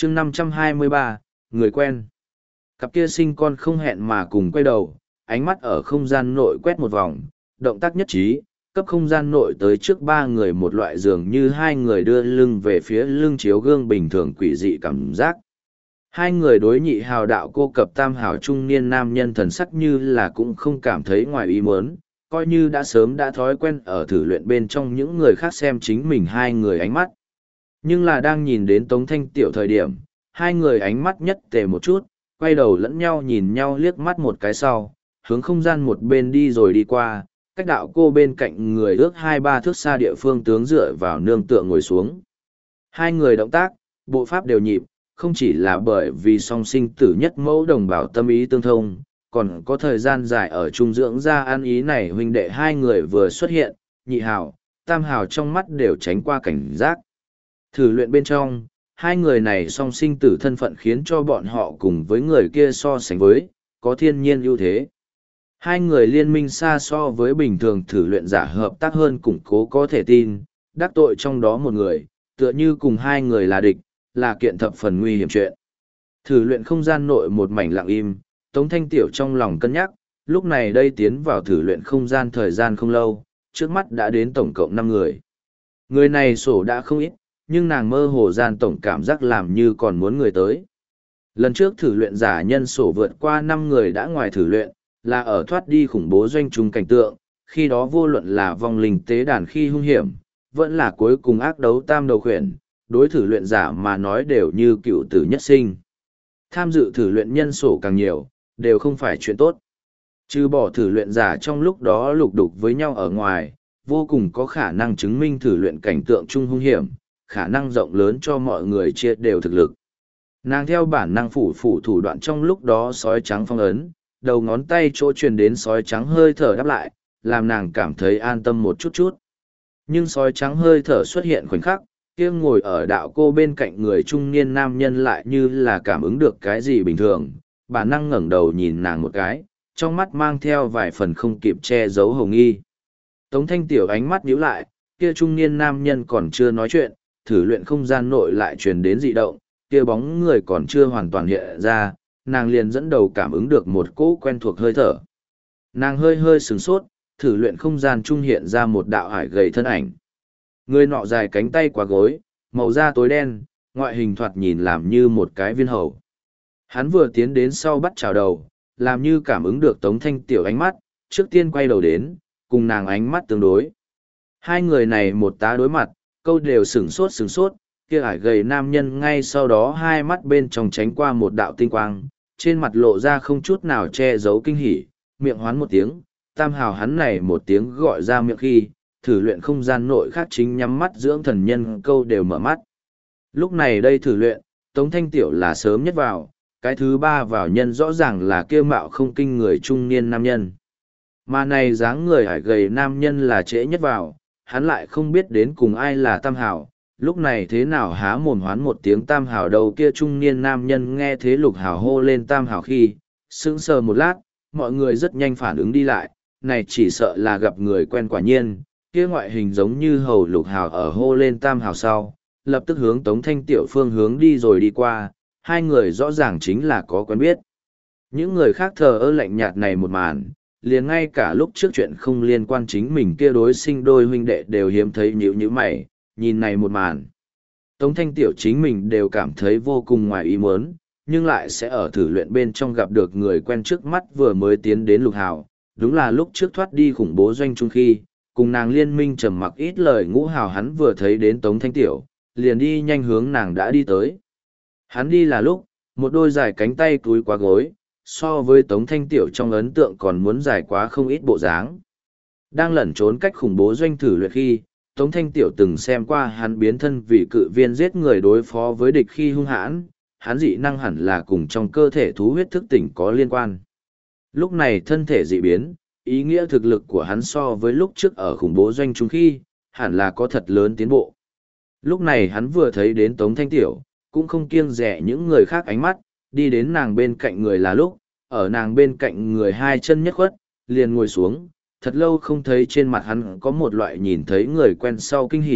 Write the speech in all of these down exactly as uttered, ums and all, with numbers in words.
chương năm trăm hai mươi ba, người quen. Cặp kia sinh con không hẹn mà cùng quay đầu, ánh mắt ở không gian nội quét một vòng, động tác nhất trí, cấp không gian nội tới trước ba người một loại dường như hai người đưa lưng về phía lưng chiếu gương bình thường quỷ dị cảm giác. Hai người đối nhị hào đạo cô cập tam hào trung niên nam nhân thần sắc như là cũng không cảm thấy ngoài ý muốn, coi như đã sớm đã thói quen ở thử luyện bên trong những người khác xem chính mình hai người ánh mắt. Nhưng là đang nhìn đến Tống Thanh Tiểu thời điểm, hai người ánh mắt nhất tề một chút, quay đầu lẫn nhau nhìn nhau liếc mắt một cái sau, hướng không gian một bên đi rồi đi qua, cách đạo cô bên cạnh người ước hai ba thước xa địa phương tướng dựa vào nương tựa ngồi xuống. Hai người động tác, bộ pháp đều nhịp, không chỉ là bởi vì song sinh tử nhất mẫu đồng bào tâm ý tương thông, còn có thời gian dài ở trung dưỡng ra an ý này huynh đệ hai người vừa xuất hiện, nhị hào, tam hào trong mắt đều tránh qua cảnh giác. Thử luyện bên trong, hai người này song sinh tử thân phận khiến cho bọn họ cùng với người kia so sánh với, có thiên nhiên ưu thế. Hai người liên minh xa so với bình thường thử luyện giả hợp tác hơn củng cố có thể tin, đắc tội trong đó một người, tựa như cùng hai người là địch, là kiện thập phần nguy hiểm chuyện. Thử luyện không gian nội một mảnh lặng im, Tống Thanh Tiểu trong lòng cân nhắc, lúc này đây tiến vào thử luyện không gian thời gian không lâu, trước mắt đã đến tổng cộng năm người. Người này sổ đã không ít, nhưng nàng mơ hồ gian tổng cảm giác làm như còn muốn người tới. Lần trước thử luyện giả nhân sổ vượt qua năm người đã ngoài thử luyện, là ở thoát đi khủng bố doanh trung cảnh tượng, khi đó vô luận là vong linh tế đàn khi hung hiểm, vẫn là cuối cùng ác đấu tam đầu khuyển, đối thử luyện giả mà nói đều như cựu tử nhất sinh. Tham dự thử luyện nhân sổ càng nhiều, đều không phải chuyện tốt. Trừ bỏ thử luyện giả trong lúc đó lục đục với nhau ở ngoài, vô cùng có khả năng chứng minh thử luyện cảnh tượng chung hung hiểm, khả năng rộng lớn cho mọi người chia đều thực lực. Nàng theo bản năng phủ phủ thủ đoạn trong lúc đó sói trắng phong ấn, đầu ngón tay chỗ truyền đến sói trắng hơi thở đáp lại, làm nàng cảm thấy an tâm một chút chút. Nhưng sói trắng hơi thở xuất hiện khoảnh khắc, kia ngồi ở đạo cô bên cạnh người trung niên nam nhân lại như là cảm ứng được cái gì bình thường, bản năng ngẩng đầu nhìn nàng một cái, trong mắt mang theo vài phần không kịp che giấu hồng nghi. Tống Thanh Tiểu ánh mắt nhíu lại, kia trung niên nam nhân còn chưa nói chuyện, thử luyện không gian nội lại truyền đến dị động, kia bóng người còn chưa hoàn toàn hiện ra, nàng liền dẫn đầu cảm ứng được một cỗ quen thuộc hơi thở. Nàng hơi hơi sửng sốt, thử luyện không gian trung hiện ra một đạo hải gầy thân ảnh. Người nọ dài cánh tay qua gối, màu da tối đen, ngoại hình thoạt nhìn làm như một cái viên hầu. Hắn vừa tiến đến sau bắt chào đầu, làm như cảm ứng được Tống Thanh Tiểu ánh mắt, trước tiên quay đầu đến, cùng nàng ánh mắt tương đối. Hai người này một tá đối mặt, câu đều sửng sốt sửng sốt, kia ải gầy nam nhân ngay sau đó hai mắt bên trong tránh qua một đạo tinh quang, trên mặt lộ ra không chút nào che giấu kinh hỉ, miệng hoán một tiếng, tam hào hắn này một tiếng gọi ra miệng khi, thử luyện không gian nội khác chính nhắm mắt dưỡng thần nhân câu đều mở mắt. Lúc này đây thử luyện, Tống Thanh Tiểu là sớm nhất vào, cái thứ ba vào nhân rõ ràng là kia mạo không kinh người trung niên nam nhân. Mà này dáng người ải gầy nam nhân là trễ nhất vào, hắn lại không biết đến cùng ai là tam hào, lúc này thế nào há mồm hoán một tiếng tam hào đầu kia trung niên nam nhân nghe thế lục hào hô lên tam hào khi, sững sờ một lát, mọi người rất nhanh phản ứng đi lại, này chỉ sợ là gặp người quen quả nhiên, kia ngoại hình giống như hầu lục hào ở hô lên tam hào sau, lập tức hướng Tống Thanh Tiểu phương hướng đi rồi đi qua, hai người rõ ràng chính là có quen biết. Những người khác thờ ơ lạnh nhạt này một màn, liền ngay cả lúc trước chuyện không liên quan chính mình kia đối sinh đôi huynh đệ đều hiếm thấy nhíu nhíu mày, nhìn này một màn. Tống Thanh Tiểu chính mình đều cảm thấy vô cùng ngoài ý muốn, nhưng lại sẽ ở thử luyện bên trong gặp được người quen trước mắt vừa mới tiến đến lục hào, đúng là lúc trước thoát đi khủng bố doanh trung khi, cùng nàng liên minh trầm mặc ít lời ngũ hào hắn vừa thấy đến Tống Thanh Tiểu, liền đi nhanh hướng nàng đã đi tới. Hắn đi là lúc, một đôi dài cánh tay túi qua gối, so với Tống Thanh Tiểu trong ấn tượng còn muốn dài quá không ít bộ dáng. Đang lẩn trốn cách khủng bố doanh thử luyện khi, Tống Thanh Tiểu từng xem qua hắn biến thân vì cự viên giết người đối phó với địch khi hung hãn, hắn dị năng hẳn là cùng trong cơ thể thú huyết thức tỉnh có liên quan. Lúc này thân thể dị biến, ý nghĩa thực lực của hắn so với lúc trước ở khủng bố doanh trung khi, hẳn là có thật lớn tiến bộ. Lúc này hắn vừa thấy đến Tống Thanh Tiểu, cũng không kiêng dè những người khác ánh mắt, đi đến nàng bên cạnh người là lúc, ở nàng bên cạnh người hai chân nhất khuất, liền ngồi xuống, thật lâu không thấy trên mặt hắn có một loại nhìn thấy người quen sau kinh hỉ,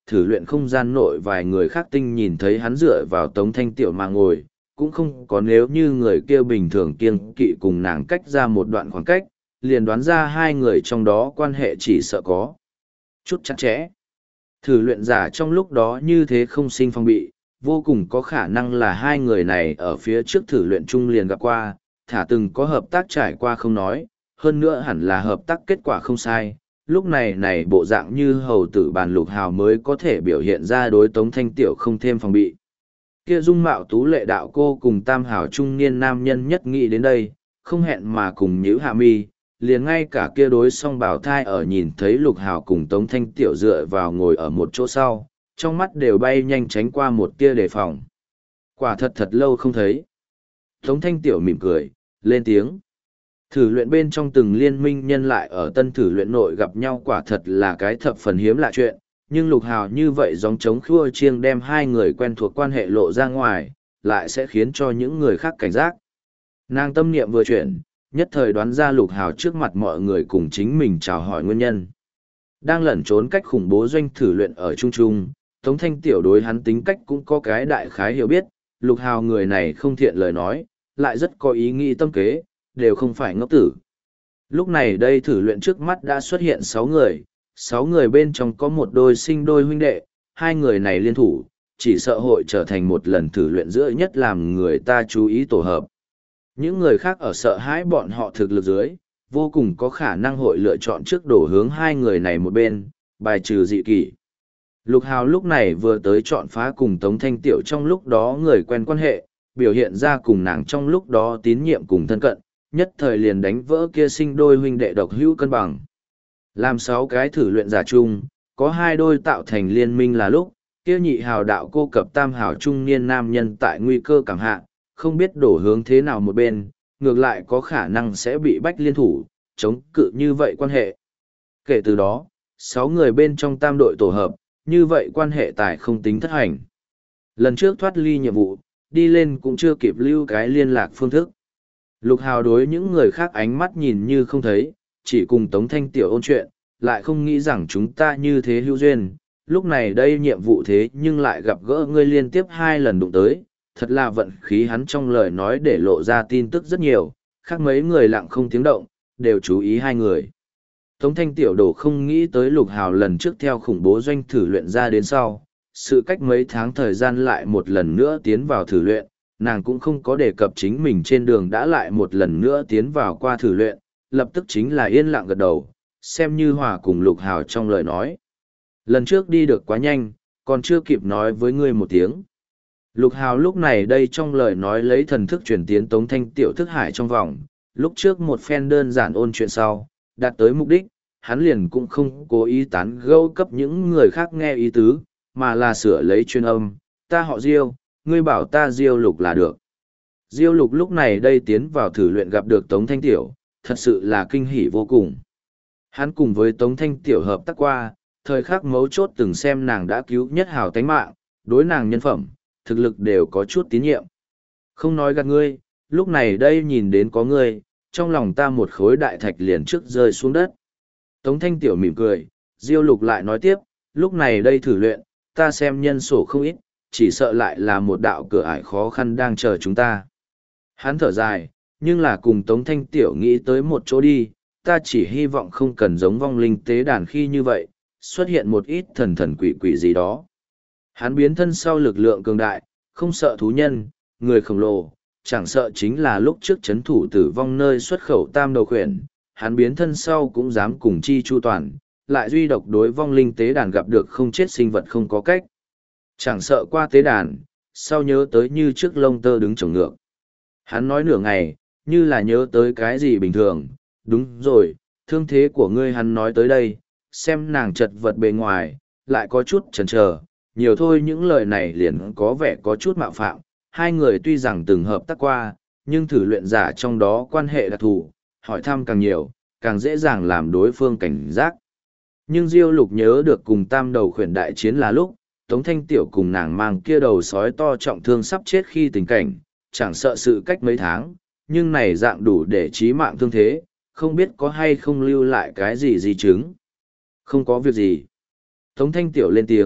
thử luyện không gian nội vài người khác tinh nhìn thấy hắn dựa vào Tống Thanh Tiểu mà ngồi, cũng không có nếu như người kia bình thường kiêng kỵ cùng nàng cách ra một đoạn khoảng cách, liền đoán ra hai người trong đó quan hệ chỉ sợ có chút chặt chẽ. Thử luyện giả trong lúc đó như thế không sinh phong bị, vô cùng có khả năng là hai người này ở phía trước thử luyện chung liền gặp qua, thả từng có hợp tác trải qua không nói, hơn nữa hẳn là hợp tác kết quả không sai. Lúc này này bộ dạng như hầu tử bàn Lục Hào mới có thể biểu hiện ra đối Tống Thanh Tiểu không thêm phòng bị. Kia dung mạo tú lệ đạo cô cùng tam hảo trung niên nam nhân nhất nghĩ đến đây, không hẹn mà cùng nhíu hạ mi, liền ngay cả kia đối song bảo thai ở nhìn thấy Lục Hào cùng Tống Thanh Tiểu dựa vào ngồi ở một chỗ sau, trong mắt đều bay nhanh tránh qua một tia đề phòng. Quả thật thật lâu không thấy. Tống Thanh Tiểu mỉm cười, lên tiếng. Thử luyện bên trong từng liên minh nhân lại ở tân thử luyện nội gặp nhau quả thật là cái thập phần hiếm lạ chuyện, nhưng Lục Hào như vậy gióng trống khua chiêng đem hai người quen thuộc quan hệ lộ ra ngoài, lại sẽ khiến cho những người khác cảnh giác. Nàng tâm niệm vừa chuyển, nhất thời đoán ra Lục Hào trước mặt mọi người cùng chính mình chào hỏi nguyên nhân. Đang lẩn trốn cách khủng bố doanh thử luyện ở Trung Trung, Tống Thanh Tiểu đối hắn tính cách cũng có cái đại khái hiểu biết, Lục Hào người này không thiện lời nói, lại rất có ý nghĩ tâm kế, đều không phải ngốc tử. Lúc này đây thử luyện trước mắt đã xuất hiện sáu người, sáu người bên trong có một đôi sinh đôi huynh đệ, hai người này liên thủ, chỉ sợ hội trở thành một lần thử luyện giữa nhất làm người ta chú ý tổ hợp. Những người khác ở sợ hãi bọn họ thực lực dưới, vô cùng có khả năng hội lựa chọn trước đổ hướng hai người này một bên, bài trừ dị kỷ. Lục Hào lúc này vừa tới chọn phá cùng Tống Thanh Tiểu trong lúc đó người quen quan hệ, biểu hiện ra cùng nàng trong lúc đó tín nhiệm cùng thân cận, nhất thời liền đánh vỡ kia sinh đôi huynh đệ độc hữu cân bằng. Làm sáu cái thử luyện giả chung, có hai đôi tạo thành liên minh là lúc, kia nhị hào đạo cô cập tam hào trung niên nam nhân tại nguy cơ cảm hạ, không biết đổ hướng thế nào một bên, ngược lại có khả năng sẽ bị bách liên thủ, chống cự như vậy quan hệ. Kể từ đó, sáu người bên trong tam đội tổ hợp, như vậy quan hệ tài không tính thất hành. Lần trước thoát ly nhiệm vụ, đi lên cũng chưa kịp lưu cái liên lạc phương thức. Lục Hào đối những người khác ánh mắt nhìn như không thấy, chỉ cùng Tống Thanh Tiểu ôn chuyện, lại không nghĩ rằng chúng ta như thế hữu duyên. Lúc này đây nhiệm vụ thế nhưng lại gặp gỡ ngươi liên tiếp hai lần đụng tới, thật là vận khí. Hắn trong lời nói để lộ ra tin tức rất nhiều, khác mấy người lặng không tiếng động, đều chú ý hai người. Tống Thanh Tiểu đổ không nghĩ tới Lục Hào lần trước theo khủng bố doanh thử luyện ra đến sau, sự cách mấy tháng thời gian lại một lần nữa tiến vào thử luyện, nàng cũng không có đề cập chính mình trên đường đã lại một lần nữa tiến vào qua thử luyện, lập tức chính là yên lặng gật đầu, xem như hòa cùng Lục Hào trong lời nói. Lần trước đi được quá nhanh, còn chưa kịp nói với ngươi một tiếng. Lục Hào lúc này đây trong lời nói lấy thần thức chuyển tiến Tống Thanh Tiểu thức hải trong vòng, lúc trước một phen đơn giản ôn chuyện sau, đạt tới mục đích, hắn liền cũng không cố ý tán gẫu cấp những người khác nghe ý tứ, mà là sửa lấy chuyên âm, ta họ Diêu, ngươi bảo ta Diêu Lục là được. Diêu Lục lúc này đây tiến vào thử luyện gặp được Tống Thanh Tiểu, thật sự là kinh hỉ vô cùng. Hắn cùng với Tống Thanh Tiểu hợp tác qua, thời khắc mấu chốt từng xem nàng đã cứu nhất hào tánh mạng, đối nàng nhân phẩm, thực lực đều có chút tín nhiệm. Không nói gạt ngươi, lúc này đây nhìn đến có ngươi, trong lòng ta một khối đại thạch liền trước rơi xuống đất. Tống Thanh Tiểu mỉm cười, Diêu Lục lại nói tiếp, lúc này đây thử luyện, ta xem nhân sổ không ít, chỉ sợ lại là một đạo cửa ải khó khăn đang chờ chúng ta. Hắn thở dài, nhưng là cùng Tống Thanh Tiểu nghĩ tới một chỗ đi, ta chỉ hy vọng không cần giống vong linh tế đàn khi như vậy, xuất hiện một ít thần thần quỷ quỷ gì đó. Hắn biến thân sau lực lượng cường đại, không sợ thú nhân, người khổng lồ, chẳng sợ chính là lúc trước chấn thủ tử vong nơi xuất khẩu tam đầu khuyển, hắn biến thân sau cũng dám cùng chi chu toàn, lại duy độc đối vong linh tế đàn gặp được không chết sinh vật không có cách. Chẳng sợ qua tế đàn, sau nhớ tới như trước lông tơ đứng trồng ngược. Hắn nói nửa ngày, như là nhớ tới cái gì bình thường, đúng rồi, thương thế của ngươi hắn nói tới đây, xem nàng chật vật bề ngoài, lại có chút chần chờ, nhiều thôi những lời này liền có vẻ có chút mạo phạm. Hai người tuy rằng từng hợp tác qua, nhưng thử luyện giả trong đó quan hệ đặc thù, hỏi thăm càng nhiều, càng dễ dàng làm đối phương cảnh giác. Nhưng Diêu Lục nhớ được cùng tam đầu khuyển đại chiến là lúc, Tống Thanh Tiểu cùng nàng mang kia đầu sói to trọng thương sắp chết khi tình cảnh, chẳng sợ sự cách mấy tháng, nhưng này dạng đủ để chí mạng thương thế, không biết có hay không lưu lại cái gì di chứng. Không có việc gì. Tống Thanh Tiểu lên tiếng,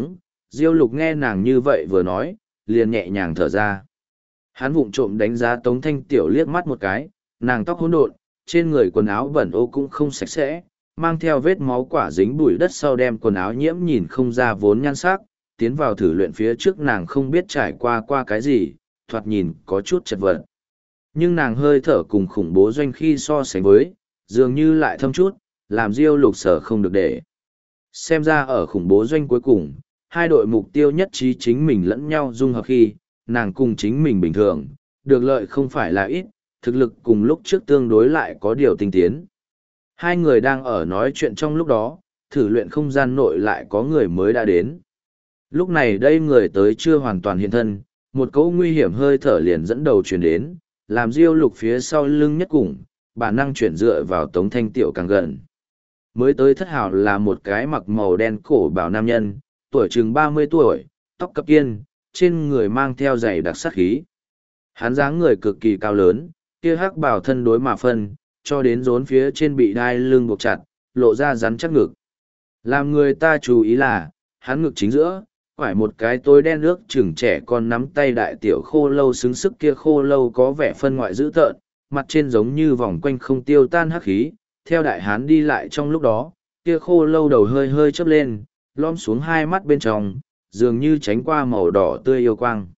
Diêu Lục nghe nàng như vậy vừa nói, liền nhẹ nhàng thở ra. Hắn vụng trộm đánh giá Tống Thanh Tiểu liếc mắt một cái, nàng tóc hỗn độn, trên người quần áo bẩn ô cũng không sạch sẽ, mang theo vết máu quả dính bụi đất sau đem quần áo nhiễm nhìn không ra vốn nhan sắc, tiến vào thử luyện phía trước nàng không biết trải qua qua cái gì, thoạt nhìn có chút chật vật. Nhưng nàng hơi thở cùng khủng bố doanh khi so sánh với, dường như lại thâm chút, làm Diêu Lục sở không được để. Xem ra ở khủng bố doanh cuối cùng, hai đội mục tiêu nhất trí chính mình lẫn nhau dung hợp khi, nàng cùng chính mình bình thường, được lợi không phải là ít, thực lực cùng lúc trước tương đối lại có điều tinh tiến. Hai người đang ở nói chuyện trong lúc đó, thử luyện không gian nội lại có người mới đã đến. Lúc này đây người tới chưa hoàn toàn hiện thân, một cỗ nguy hiểm hơi thở liền dẫn đầu truyền đến, làm Diêu Lục phía sau lưng nhất cùng, bản năng chuyển dựa vào Tống Thanh Tiểu càng gần. Mới tới thất hào là một cái mặc màu đen cổ bảo nam nhân, tuổi chừng ba mươi tuổi, tóc cặp kiên, trên người mang theo giày đặc sát khí. Hắn dáng người cực kỳ cao lớn, kia hắc bảo thân đối mà phân, cho đến rốn phía trên bị đai lưng buộc chặt, lộ ra rắn chắc ngực. Làm người ta chú ý là, hắn ngực chính giữa, phải một cái tối đen nước chừng trẻ con nắm tay đại tiểu khô lâu xứng sức kia khô lâu có vẻ phân ngoại dữ tợn, mặt trên giống như vòng quanh không tiêu tan hắc khí, theo đại hán đi lại trong lúc đó, kia khô lâu đầu hơi hơi chớp lên, lom xuống hai mắt bên trong, dường như tránh qua màu đỏ tươi yêu quang.